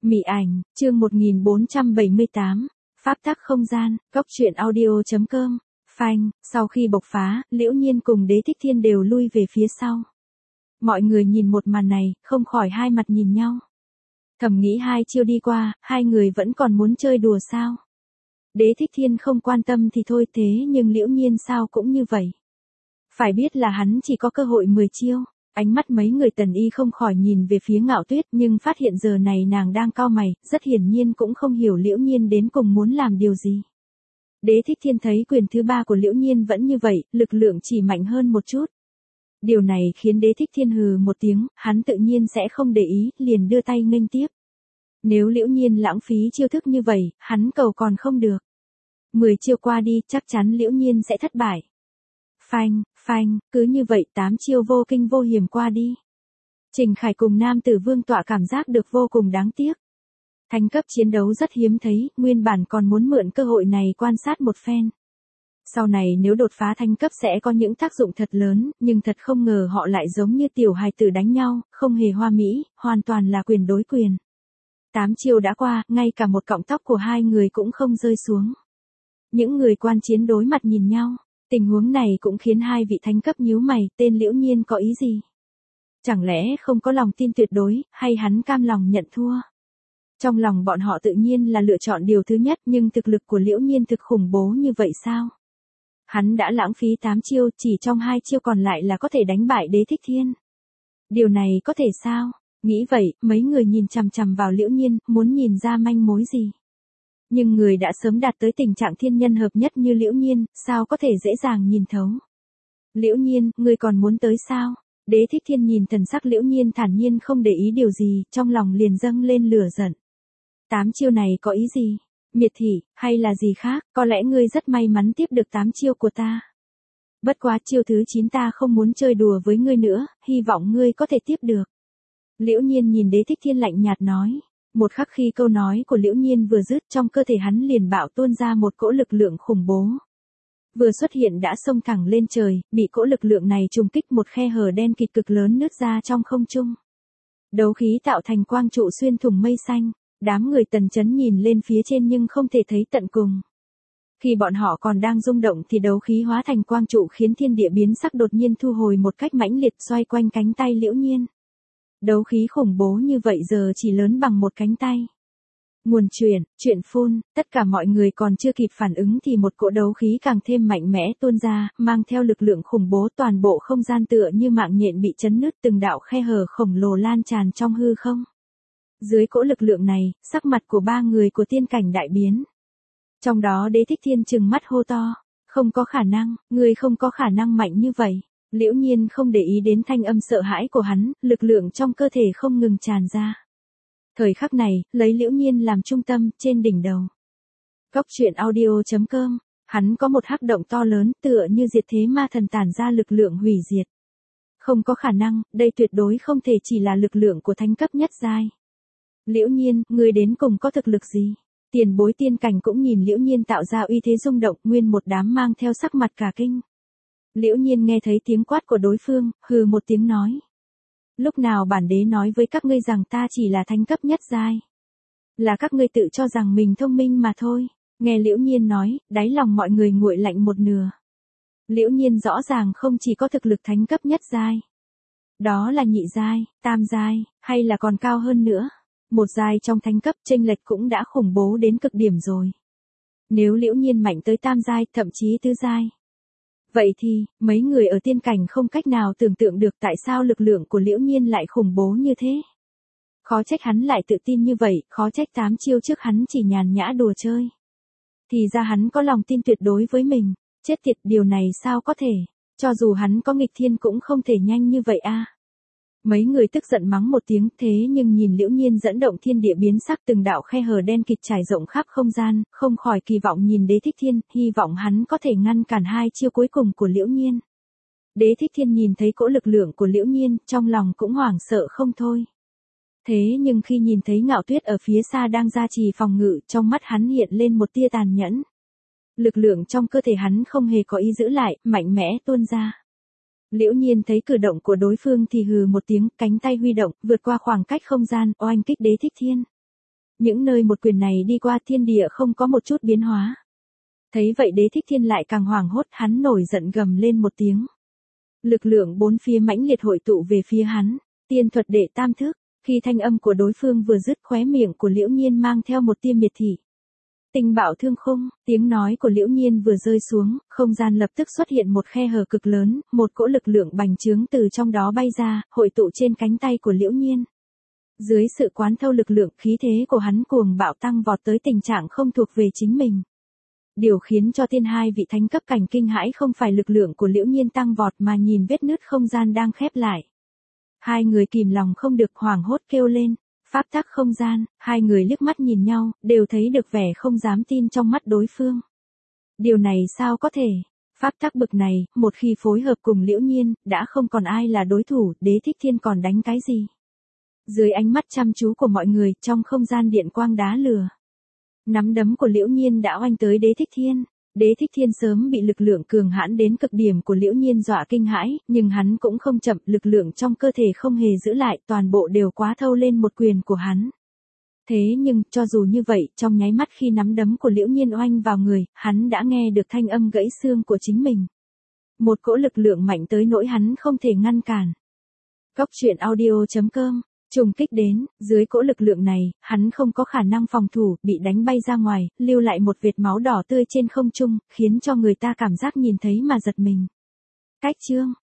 Mị ảnh, chương 1478, Pháp tắc không gian, Cốc truyện audio.com, phanh, sau khi bộc phá, Liễu Nhiên cùng Đế Thích Thiên đều lui về phía sau. Mọi người nhìn một màn này, không khỏi hai mặt nhìn nhau. Thầm nghĩ hai chiêu đi qua, hai người vẫn còn muốn chơi đùa sao? Đế Thích Thiên không quan tâm thì thôi thế nhưng Liễu Nhiên sao cũng như vậy. Phải biết là hắn chỉ có cơ hội 10 chiêu. Ánh mắt mấy người Tần Y không khỏi nhìn về phía Ngạo Tuyết nhưng phát hiện giờ này nàng đang cau mày, rất hiển nhiên cũng không hiểu Liễu Nhiên đến cùng muốn làm điều gì. Đế Thích Thiên thấy quyền thứ ba của Liễu Nhiên vẫn như vậy, lực lượng chỉ mạnh hơn một chút. Điều này khiến Đế Thích Thiên hừ một tiếng, hắn tự nhiên sẽ không để ý, liền đưa tay nghênh tiếp. Nếu Liễu Nhiên lãng phí chiêu thức như vậy, hắn cầu còn không được. 10 chiêu qua đi, chắc chắn Liễu Nhiên sẽ thất bại. Phanh, phanh, cứ như vậy 8 chiêu vô kinh vô hiểm qua đi. Trình Khải cùng Nam Tử Vương Tọa cảm giác được vô cùng đáng tiếc. Thánh cấp chiến đấu rất hiếm thấy, nguyên bản còn muốn mượn cơ hội này quan sát một phen. Sau này nếu đột phá thánh cấp sẽ có những tác dụng thật lớn, nhưng thật không ngờ họ lại giống như tiểu hài tử đánh nhau, không hề hoa mỹ, hoàn toàn là quyền đối quyền. 8 chiêu đã qua, ngay cả một cọng tóc của hai người cũng không rơi xuống. Những người quan chiến đối mặt nhìn nhau. Tình huống này cũng khiến hai vị thánh cấp nhíu mày, tên Liễu Nhiên có ý gì? Chẳng lẽ không có lòng tin tuyệt đối, hay hắn cam lòng nhận thua? Trong lòng bọn họ tự nhiên là lựa chọn điều thứ nhất nhưng thực lực của Liễu Nhiên thực khủng bố như vậy sao? Hắn đã lãng phí 8 chiêu, chỉ trong 2 chiêu còn lại là có thể đánh bại Đế Thích Thiên. Điều này có thể sao? Nghĩ vậy, mấy người nhìn chằm chằm vào Liễu Nhiên, muốn nhìn ra manh mối gì? Nhưng người đã sớm đạt tới tình trạng thiên nhân hợp nhất như Liễu Nhiên, sao có thể dễ dàng nhìn thấu. Liễu Nhiên, ngươi còn muốn tới sao? Đế Thích Thiên nhìn thần sắc Liễu Nhiên thản nhiên không để ý điều gì, trong lòng liền dâng lên lửa giận. 8 chiêu này có ý gì? Miệt thị, hay là gì khác? Có lẽ ngươi rất may mắn tiếp được 8 chiêu của ta. Bất quá chiêu thứ 9 ta không muốn chơi đùa với ngươi nữa, hy vọng ngươi có thể tiếp được. Liễu Nhiên nhìn Đế Thích Thiên lạnh nhạt nói. Một khắc khi câu nói của Liễu Nhiên vừa dứt trong cơ thể hắn liền bạo tuôn ra một cỗ lực lượng khủng bố. Vừa xuất hiện đã xông thẳng lên trời, bị cỗ lực lượng này trùng kích một khe hở đen kịt cực lớn nứt ra trong không trung. Đấu khí tạo thành quang trụ xuyên thủng mây xanh, đám người Tần Chấn nhìn lên phía trên nhưng không thể thấy tận cùng. Khi bọn họ còn đang rung động thì đấu khí hóa thành quang trụ khiến thiên địa biến sắc đột nhiên thu hồi một cách mãnh liệt xoay quanh cánh tay Liễu Nhiên. Đấu khí khủng bố như vậy giờ chỉ lớn bằng một cánh tay. Nguồn chuyện phun, tất cả mọi người còn chưa kịp phản ứng thì một cỗ đấu khí càng thêm mạnh mẽ tuôn ra, mang theo lực lượng khủng bố toàn bộ không gian tựa như mạng nhện bị chấn nứt từng đạo khe hở khổng lồ lan tràn trong hư không. Dưới cỗ lực lượng này, sắc mặt của ba người của tiên cảnh đại biến. Trong đó Đế Thích Thiên trừng mắt hô to, không có khả năng, ngươi không có khả năng mạnh như vậy. Liễu Nhiên không để ý đến thanh âm sợ hãi của hắn, lực lượng trong cơ thể không ngừng tràn ra. Thời khắc này, lấy Liễu Nhiên làm trung tâm, trên đỉnh đầu. Cốc truyện audio.com, hắn có một hắc động to lớn tựa như diệt thế ma thần tản ra lực lượng hủy diệt. Không có khả năng, đây tuyệt đối không thể chỉ là lực lượng của thánh cấp nhất giai. Liễu Nhiên, ngươi đến cùng có thực lực gì? Tiền bối tiên cảnh cũng nhìn Liễu Nhiên tạo ra uy thế rung động, nguyên một đám mang theo sắc mặt cả kinh. Liễu Nhiên nghe thấy tiếng quát của đối phương, hừ một tiếng nói. Lúc nào bản đế nói với các ngươi rằng ta chỉ là thánh cấp nhất giai. Là các ngươi tự cho rằng mình thông minh mà thôi. Nghe Liễu Nhiên nói, đáy lòng mọi người nguội lạnh một nửa. Liễu Nhiên rõ ràng không chỉ có thực lực thánh cấp nhất giai. Đó là nhị giai, tam giai, hay là còn cao hơn nữa. Một giai trong thánh cấp chênh lệch cũng đã khủng bố đến cực điểm rồi. Nếu Liễu Nhiên mạnh tới tam giai, thậm chí tứ giai. Vậy thì, mấy người ở tiên cảnh không cách nào tưởng tượng được tại sao lực lượng của Liễu Nhiên lại khủng bố như thế. Khó trách hắn lại tự tin như vậy, khó trách 8 chiêu trước hắn chỉ nhàn nhã đùa chơi. Thì ra hắn có lòng tin tuyệt đối với mình, chết tiệt điều này sao có thể, cho dù hắn có nghịch thiên cũng không thể nhanh như vậy a. Mấy người tức giận mắng một tiếng thế nhưng nhìn Liễu Nhiên dẫn động thiên địa biến sắc từng đạo khe hở đen kịt trải rộng khắp không gian, không khỏi kỳ vọng nhìn Đế Thích Thiên, hy vọng hắn có thể ngăn cản hai chiêu cuối cùng của Liễu Nhiên. Đế Thích Thiên nhìn thấy cỗ lực lượng của Liễu Nhiên, trong lòng cũng hoảng sợ không thôi. Thế nhưng khi nhìn thấy Ngạo Tuyết ở phía xa đang gia trì phòng ngự, trong mắt hắn hiện lên một tia tàn nhẫn. Lực lượng trong cơ thể hắn không hề có ý giữ lại, mạnh mẽ tuôn ra. Liễu Nhiên thấy cử động của đối phương thì hừ một tiếng, cánh tay huy động, vượt qua khoảng cách không gian, oanh kích Đế Thích Thiên. Những nơi một quyền này đi qua thiên địa không có một chút biến hóa. Thấy vậy Đế Thích Thiên lại càng hoảng hốt, hắn nổi giận gầm lên một tiếng. Lực lượng bốn phía mãnh liệt hội tụ về phía hắn, tiên thuật đệ tam thức, khi thanh âm của đối phương vừa dứt khóe miệng của Liễu Nhiên mang theo một tia miệt thị. Tinh bạo thương khung, tiếng nói của Liễu Nhiên vừa rơi xuống, không gian lập tức xuất hiện một khe hở cực lớn, một cỗ lực lượng bành trướng từ trong đó bay ra, hội tụ trên cánh tay của Liễu Nhiên. Dưới sự quán thâu lực lượng, khí thế của hắn cuồng bạo tăng vọt tới tình trạng không thuộc về chính mình. Điều khiến cho hai vị thánh cấp cảnh kinh hãi không phải lực lượng của Liễu Nhiên tăng vọt mà nhìn vết nứt không gian đang khép lại. Hai người kìm lòng không được hoảng hốt kêu lên, pháp tắc không gian, hai người liếc mắt nhìn nhau, đều thấy được vẻ không dám tin trong mắt đối phương. Điều này sao có thể? Pháp tắc bực này, một khi phối hợp cùng Liễu Nhiên, đã không còn ai là đối thủ, Đế Thích Thiên còn đánh cái gì? Dưới ánh mắt chăm chú của mọi người, trong không gian điện quang đá lửa. Nắm đấm của Liễu Nhiên đã oanh tới Đế Thích Thiên. Đế Thích Thiên sớm bị lực lượng cường hãn đến cực điểm của Liễu Nhiên dọa kinh hãi, nhưng hắn cũng không chậm, lực lượng trong cơ thể không hề giữ lại, toàn bộ đều quá thâu lên một quyền của hắn. Thế nhưng, cho dù như vậy, trong nháy mắt khi nắm đấm của Liễu Nhiên oanh vào người, hắn đã nghe được thanh âm gãy xương của chính mình. Một cỗ lực lượng mạnh tới nỗi hắn không thể ngăn cản. Cốc truyện audio.com trùng kích đến, dưới cỗ lực lượng này, hắn không có khả năng phòng thủ, bị đánh bay ra ngoài, lưu lại một vệt máu đỏ tươi trên không trung, khiến cho người ta cảm giác nhìn thấy mà giật mình. Cách chương